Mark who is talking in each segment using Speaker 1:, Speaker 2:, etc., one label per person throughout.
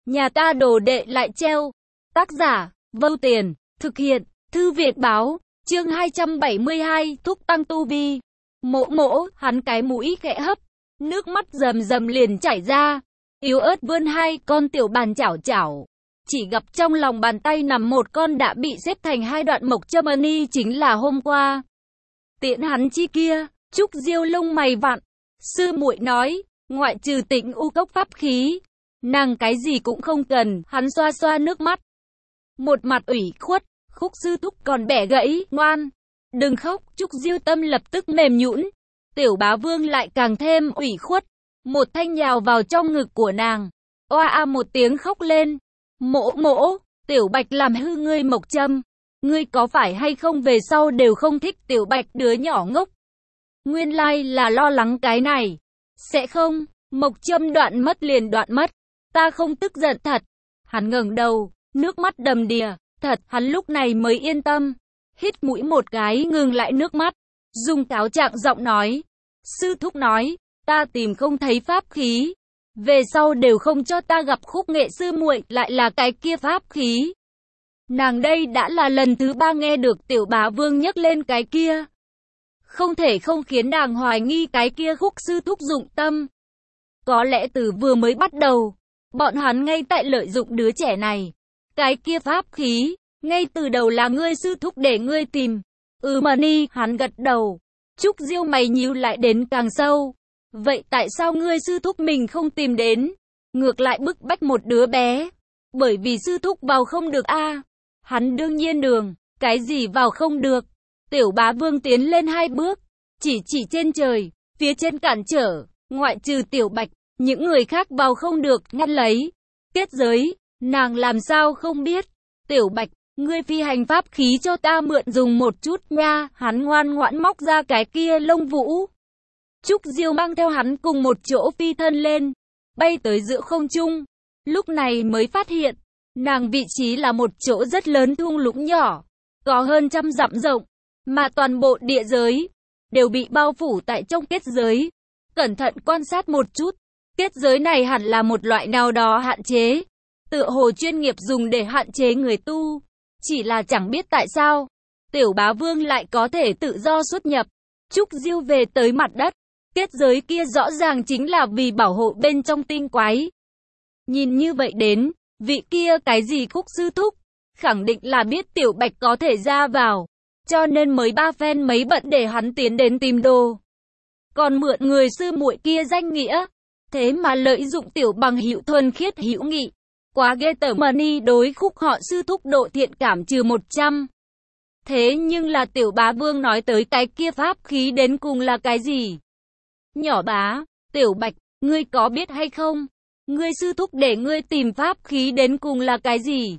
Speaker 1: Nhà ta đồ đệ lại treo. Tác giả, Vâu Tiền, thực hiện, Thư viện báo, chương 272, thúc tăng tu vi. Mỗ, hắn cái mũi khẽ hấp, nước mắt rầm rầm liền chảy ra, yếu ớt vươn hai con tiểu bàn chảo chảo. Chỉ gặp trong lòng bàn tay nằm một con đã bị xếp thành hai đoạn mộc châm ni, chính là hôm qua tiễn hắn chi kia. Trúc Diêu lông mày vặn, sư muội nói, ngoại trừ Tịnh U cốc pháp khí, nàng cái gì cũng không cần. Hắn xoa xoa nước mắt, một mặt ủy khuất. Khúc sư thúc còn bẻ gãy, ngoan, đừng khóc. Trúc Diêu tâm lập tức mềm nhũn. Tiểu Bá Vương lại càng thêm ủy khuất, một thanh nhào vào trong ngực của nàng, oa a một tiếng khóc lên. Mỗ, Tiểu Bạch làm hư ngươi mộc châm, ngươi có phải hay không về sau đều không thích Tiểu Bạch đứa nhỏ ngốc. Nguyên lai là lo lắng cái này. Sẽ không, mộc châm đoạn mất liền đoạn mất, ta không tức giận thật. Hắn ngẩng đầu, nước mắt đầm đìa, thật. Hắn lúc này mới yên tâm, hít mũi một cái ngừng lại nước mắt, dùng cáo trạng giọng nói, sư thúc nói, ta tìm không thấy pháp khí, về sau đều không cho ta gặp Khúc Nghệ sư muội, lại là cái kia pháp khí. Nàng đây đã là lần thứ 3 nghe được Tiểu Bá Vương nhắc lên cái kia, không thể không khiến nàng hoài nghi cái kia Khúc sư thúc dụng tâm. Có lẽ từ vừa mới bắt đầu, bọn hắn ngay tại lợi dụng đứa trẻ này. Cái kia pháp khí, ngay từ đầu là ngươi sư thúc để ngươi tìm. Ni, hắn gật đầu. Trúc Diêu mày nhíu lại đến càng sâu. Vậy tại sao ngươi sư thúc mình không tìm đến, ngược lại bức bách một đứa bé? Bởi vì sư thúc vào không được a. Hắn đương nhiên đường, cái gì vào không được? Tiểu Bá Vương tiến lên 2 bước, chỉ trên trời, phía trên cản trở, ngoại trừ Tiểu Bạch, những người khác vào không được. Ngăn lấy kết giới, nàng làm sao không biết. Tiểu Bạch, ngươi phi hành pháp khí cho ta mượn dùng một chút nha. Hắn ngoan ngoãn móc ra cái kia lông vũ. Trúc Diêu mang theo hắn cùng một chỗ phi thân lên, bay tới giữa không trung. Lúc này mới phát hiện, nàng vị trí là một chỗ rất lớn thung lũng nhỏ, có hơn 100 dặm rộng, mà toàn bộ địa giới đều bị bao phủ tại trong kết giới. Cẩn thận quan sát một chút, kết giới này hẳn là một loại nào đó hạn chế, tựa hồ chuyên nghiệp dùng để hạn chế người tu. Chỉ là chẳng biết tại sao, Tiểu Bá Vương lại có thể tự do xuất nhập. Trúc Diêu về tới mặt đất, kết giới kia rõ ràng chính là vì bảo hộ bên trong tinh quái. Nhìn như vậy đến, vị kia cái gì Khúc sư thúc, khẳng định là biết Tiểu Bạch có thể ra vào, cho nên mới ba phen mấy bận để hắn tiến đến tìm đồ. Còn mượn người sư muội kia danh nghĩa, thế mà lợi dụng tiểu bằng hữu thuần khiết hữu nghị. Quá ghê tởm. Ni đối Khúc họ sư thúc độ thiện cảm trừ 100. Thế nhưng là Tiểu Bá Vương nói tới cái kia pháp khí đến cùng là cái gì? Nhỏ bá, Tiểu Bạch, ngươi có biết hay không? Ngươi sư thúc để ngươi tìm pháp khí đến cùng là cái gì?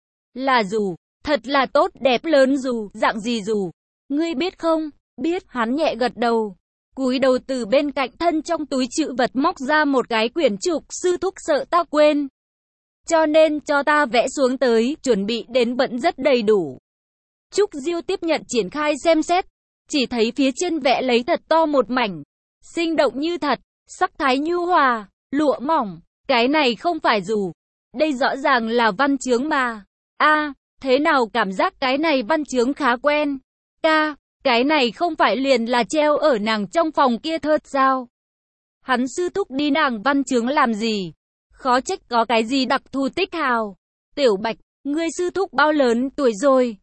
Speaker 1: Là dù, thật là tốt đẹp lớn dù, dạng gì dù? Ngươi biết không? Biết. Hắn nhẹ gật đầu, cúi đầu từ bên cạnh thân trong túi trữ vật móc ra một cái quyển trục. Sư thúc sợ ta quên, cho nên cho ta vẽ xuống tới, chuẩn bị đến vẫn rất đầy đủ. Trúc Diêu tiếp nhận triển khai xem xét, chỉ thấy phía trên vẽ lấy thật to một mảnh, sinh động như thật, sắc thái nhu hòa, lụa mỏng. Cái này không phải dù, đây rõ ràng là văn chướng mà. Thế nào cảm giác cái này văn chướng khá quen. Cái này không phải liền là treo ở nàng trong phòng kia thớt sao? Hắn sư thúc đi nàng văn chướng làm gì? Khó trách có cái gì đặc thù tích hào. Tiểu Bạch, ngươi sư thúc bao lớn tuổi rồi?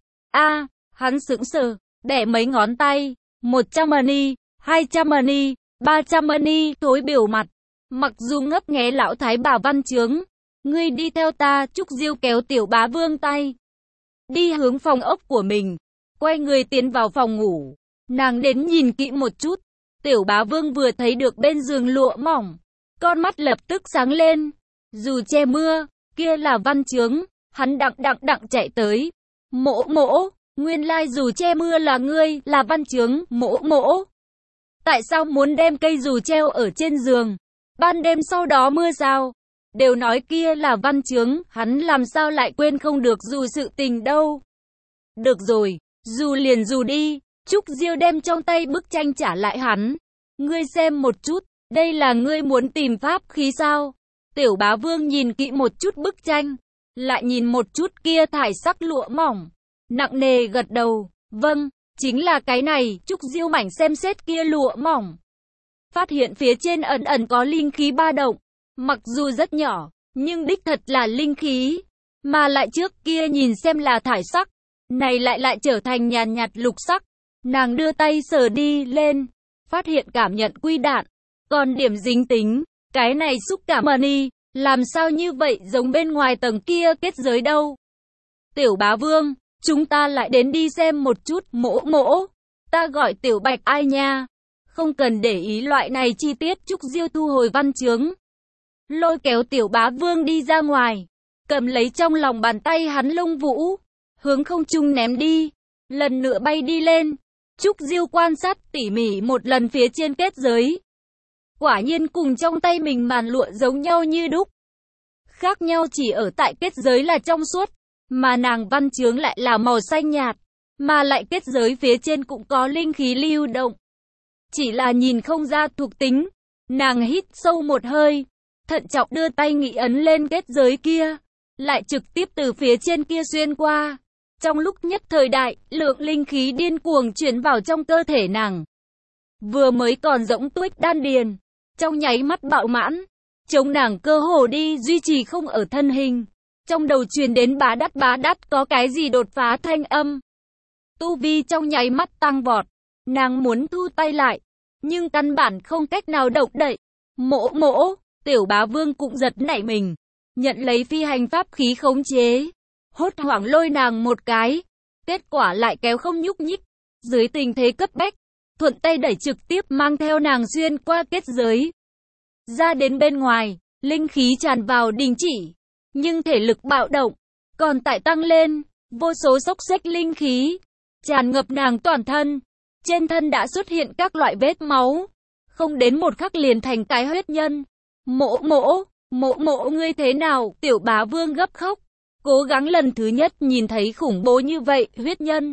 Speaker 1: Hắn sững sờ, bẻ mấy ngón tay. 100 ni, 200 ni, 300 ni, thối biểu mặt. Mặc dù ngấp nghé lão thái bà văn chướng, ngươi đi theo ta. Trúc Diêu kéo Tiểu Bá Vương tay, đi hướng phòng ốc của mình, quay người tiến vào phòng ngủ. Nàng đến nhìn kỹ một chút, Tiểu Bá Vương vừa thấy được bên giường lụa mỏng, con mắt lập tức sáng lên. Dù che mưa, kia là văn chướng. Hắn đặng chạy tới. Mỗ, nguyên lai dù che mưa là ngươi, là văn chướng. Mỗ, tại sao muốn đem cây dù treo ở trên giường? Ban đêm sau đó mưa sao? Đều nói kia là văn chướng, hắn làm sao lại quên không được dù sự tình đâu. Được rồi, dù liền dù đi. Trúc Diêu đem trong tay bức tranh trả lại hắn. Ngươi xem một chút, đây là ngươi muốn tìm pháp khí sao? Tiểu Bá Vương nhìn kỹ một chút bức tranh, lại nhìn một chút kia thải sắc lụa mỏng, nặng nề gật đầu, vâng, chính là cái này. Trúc Diêu mảnh xem xét kia lụa mỏng, phát hiện phía trên ẩn ẩn có linh khí ba động, mặc dù rất nhỏ, nhưng đích thật là linh khí, mà lại trước kia nhìn xem là thải sắc, này lại trở thành nhàn nhạt lục sắc. Nàng đưa tay sờ đi lên, phát hiện cảm nhận quy đạn, còn điểm dính tính, cái này xúc cảm money, làm sao như vậy giống bên ngoài tầng kia kết giới đâu. Tiểu Bá Vương, chúng ta lại đến đi xem một chút. Mỗ mỗ, ta gọi Tiểu Bạch ai nha, không cần để ý loại này chi tiết. Trúc Diêu thu hồi văn chướng, lôi kéo Tiểu Bá Vương đi ra ngoài, cầm lấy trong lòng bàn tay hắn lông vũ, hướng không trung ném đi, lần nữa bay đi lên. Trúc Diêu quan sát tỉ mỉ một lần phía trên kết giới, quả nhiên cùng trong tay mình màn lụa giống nhau như đúc. Khác nhau chỉ ở tại kết giới là trong suốt, mà nàng văn chướng lại là màu xanh nhạt, mà lại kết giới phía trên cũng có linh khí lưu động. Chỉ là nhìn không ra thuộc tính. Nàng hít sâu một hơi, thận trọng đưa tay nghị ấn lên kết giới kia, lại trực tiếp từ phía trên kia xuyên qua. Trong lúc nhất thời đại, lượng linh khí điên cuồng chuyển vào trong cơ thể nàng. Vừa mới còn rỗng tuếch đan điền, trong nháy mắt bạo mãn, chống nàng cơ hồ đi duy trì không ở thân hình. Trong đầu truyền đến bá đắt có cái gì đột phá thanh âm. Tu vi trong nháy mắt tăng vọt, nàng muốn thu tay lại, nhưng căn bản không cách nào động đậy. Mỗ mỗ, Tiểu Bá Vương cũng giật nảy mình, nhận lấy phi hành pháp khí khống chế, hốt hoảng lôi nàng một cái, kết quả lại kéo không nhúc nhích. Dưới tình thế cấp bách, thuận tay đẩy trực tiếp mang theo nàng xuyên qua kết giới. Ra đến bên ngoài, linh khí tràn vào đình chỉ, nhưng thể lực bạo động còn tại tăng lên, vô số xốc xếch linh khí tràn ngập nàng toàn thân, trên thân đã xuất hiện các loại vết máu, không đến một khắc liền thành cái huyết nhân. Mỗ mỗ ngươi thế nào? Tiểu Bá Vương gấp khóc, cố gắng lần thứ nhất nhìn thấy khủng bố như vậy huyết nhân,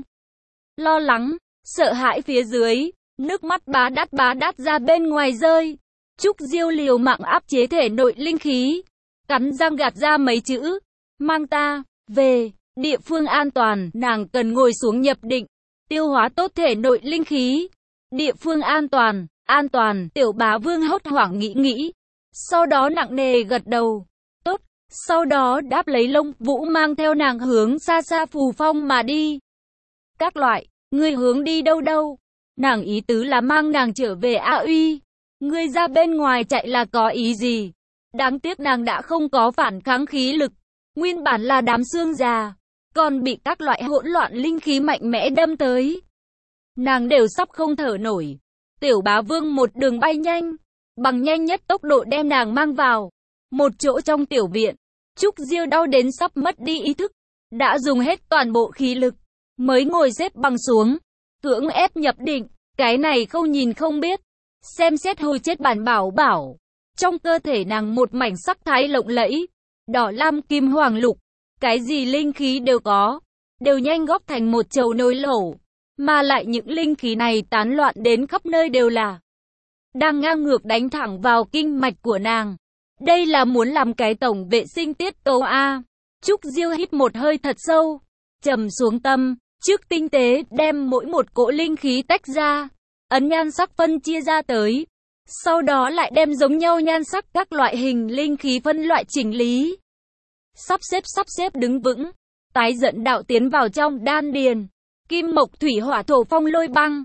Speaker 1: lo lắng, sợ hãi phía dưới, nước mắt bá đắt ra bên ngoài rơi. Trúc Diêu liều mạng áp chế thể nội linh khí, cắn răng gạt ra mấy chữ, mang ta về địa phương an toàn. Nàng cần ngồi xuống nhập định, tiêu hóa tốt thể nội linh khí. Địa phương an toàn. Tiểu Bá Vương hốt hoảng nghĩ, sau đó nặng nề gật đầu, tốt, sau đó đáp lấy lông vũ mang theo nàng hướng xa xa phù phong mà đi. Các loại, ngươi hướng đi đâu? Nàng ý tứ là mang nàng trở về A Uy. Ngươi ra bên ngoài chạy là có ý gì? Đáng tiếc nàng đã không có phản kháng khí lực, nguyên bản là đám xương già, còn bị các loại hỗn loạn linh khí mạnh mẽ đâm tới. Nàng đều sắp không thở nổi. Tiểu Bá Vương một đường bay nhanh, bằng nhanh nhất tốc độ đem nàng mang vào một chỗ trong tiểu viện. Trúc Diêu đau đến sắp mất đi ý thức, đã dùng hết toàn bộ khí lực mới ngồi xếp bằng xuống, cưỡng ép nhập định. Cái này không nhìn không biết, xem xét hồi chết bản bảo. Trong cơ thể nàng một mảnh sắc thái lộng lẫy, đỏ lam kim hoàng lục, cái gì linh khí đều có, đều nhanh góp thành một chầu nồi lẩu, mà lại những linh khí này tán loạn đến khắp nơi đều là đang ngang ngược đánh thẳng vào kinh mạch của nàng. Đây là muốn làm cái tổng vệ sinh tiết tấu a. Trúc Diêu hít một hơi thật sâu, trầm xuống tâm, trước tinh tế đem mỗi một cỗ linh khí tách ra, ấn nhan sắc phân chia ra tới, sau đó lại đem giống nhau nhan sắc các loại hình linh khí phân loại chỉnh lý, sắp xếp đứng vững, tái dẫn đạo tiến vào trong đan điền. Kim mộc thủy hỏa thổ phong lôi băng.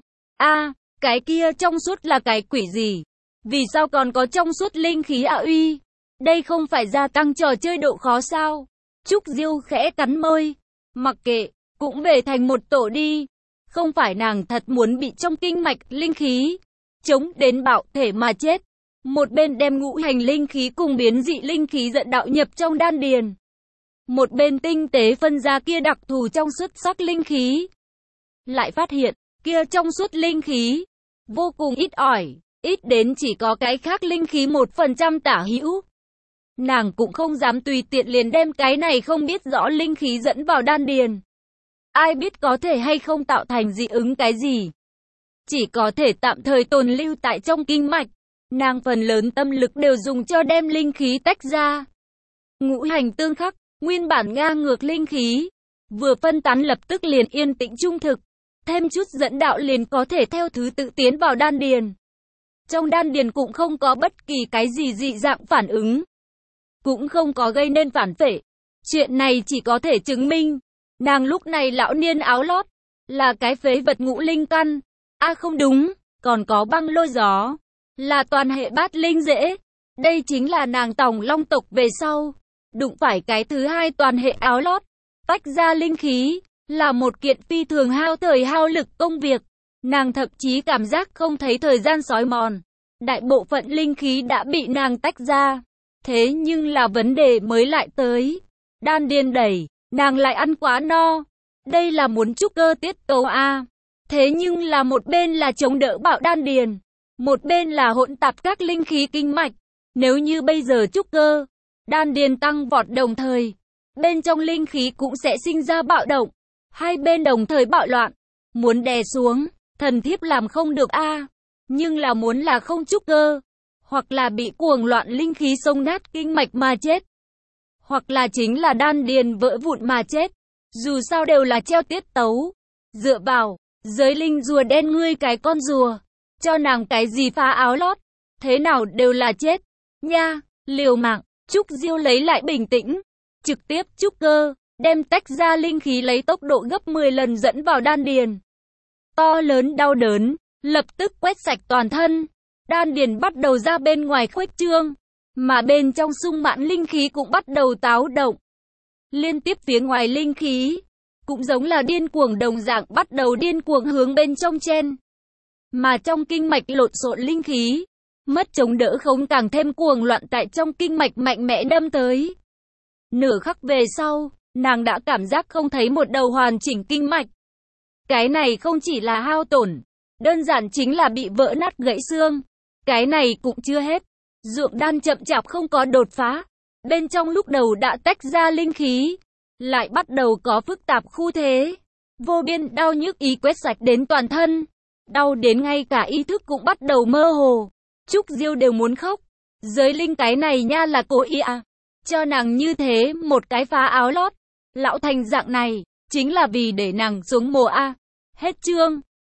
Speaker 1: Cái kia trong suốt là cái quỷ gì? Vì sao còn có trong suốt linh khí A Uy? Đây không phải gia tăng trò chơi độ khó sao? Trúc Diêu khẽ cắn môi, mặc kệ, cũng về thành một tổ đi. Không phải nàng thật muốn bị trong kinh mạch linh khí chống đến bạo thể mà chết. Một bên đem ngũ hành linh khí cùng biến dị linh khí dẫn đạo nhập trong đan điền, một bên tinh tế phân ra kia đặc thù trong suốt sắc linh khí. Lại phát hiện, kia trong suốt linh khí vô cùng ít ỏi, ít đến chỉ có cái khác linh khí 1% tả hữu. Nàng cũng không dám tùy tiện liền đem cái này không biết rõ linh khí dẫn vào đan điền. Ai biết có thể hay không tạo thành dị ứng cái gì. Chỉ có thể tạm thời tồn lưu tại trong kinh mạch. nàng phần lớn tâm lực đều dùng cho đem linh khí tách ra. Ngũ hành tương khắc, nguyên bản ngang ngược linh khí, vừa phân tán lập tức liền yên tĩnh trung thực, thêm chút dẫn đạo liền có thể theo thứ tự tiến vào đan điền. Trong đan điền cũng không có bất kỳ cái gì dị dạng phản ứng, cũng không có gây nên phản phệ. Chuyện này chỉ có thể chứng minh, nàng lúc này lão niên áo lót, là cái phế vật ngũ linh căn. Không đúng, còn có băng lôi gió, là toàn hệ bát linh dễ. Đây chính là nàng Tòng Long tộc về sau, đụng phải cái thứ hai toàn hệ áo lót. Tách ra linh khí, là một kiện phi thường hao thời hao lực công việc. Nàng thậm chí cảm giác không thấy thời gian sói mòn. Đại bộ phận linh khí đã bị nàng tách ra. Thế nhưng là vấn đề mới lại tới. Đan điền đẩy, nàng lại ăn quá no. Đây là muốn trúc cơ tiết tấu a. Thế nhưng là một bên là chống đỡ bạo đan điền, một bên là hỗn tạp các linh khí kinh mạch. Nếu như bây giờ trúc cơ, đan điền tăng vọt đồng thời, bên trong linh khí cũng sẽ sinh ra bạo động. Hai bên đồng thời bạo loạn, muốn đè xuống, thần thiếp làm không được a. Nhưng là muốn là không trúc cơ, hoặc là bị cuồng loạn linh khí xông nát kinh mạch mà chết, hoặc là chính là đan điền vỡ vụn mà chết. Dù sao đều là treo tiết tấu. Dựa vào giới linh rùa đen ngươi cái con rùa, cho nàng cái gì phá áo lót, thế nào đều là chết nha. Liều mạng. Trúc Diêu lấy lại bình tĩnh, trực tiếp trúc cơ, đem tách ra linh khí lấy tốc độ gấp 10 lần dẫn vào đan điền. To lớn đau đớn lập tức quét sạch toàn thân, đan điền bắt đầu ra bên ngoài khuếch trương, mà bên trong sung mãn linh khí cũng bắt đầu táo động. Liên tiếp phía ngoài linh khí cũng giống là điên cuồng đồng dạng bắt đầu điên cuồng hướng bên trong chen. Mà trong kinh mạch lộn xộn linh khí, mất chống đỡ không càng thêm cuồng loạn tại trong kinh mạch mạnh mẽ đâm tới. Nửa khắc về sau, nàng đã cảm giác không thấy một đầu hoàn chỉnh kinh mạch. Cái này không chỉ là hao tổn, đơn giản chính là bị vỡ nát gãy xương. Cái này cũng chưa hết, ruộng đan chậm chạp không có đột phá. Bên trong lúc đầu đã tách ra linh khí, lại bắt đầu có phức tạp khu thế. Vô biên đau nhức ý quét sạch đến toàn thân, đau đến ngay cả ý thức cũng bắt đầu mơ hồ. Trúc Diêu đều muốn khóc. Giới linh cái này nha là cố ý à? Cho nàng như thế một cái phá áo lót, lão thành dạng này, chính là vì để nàng xuống mồ a. Hết chương.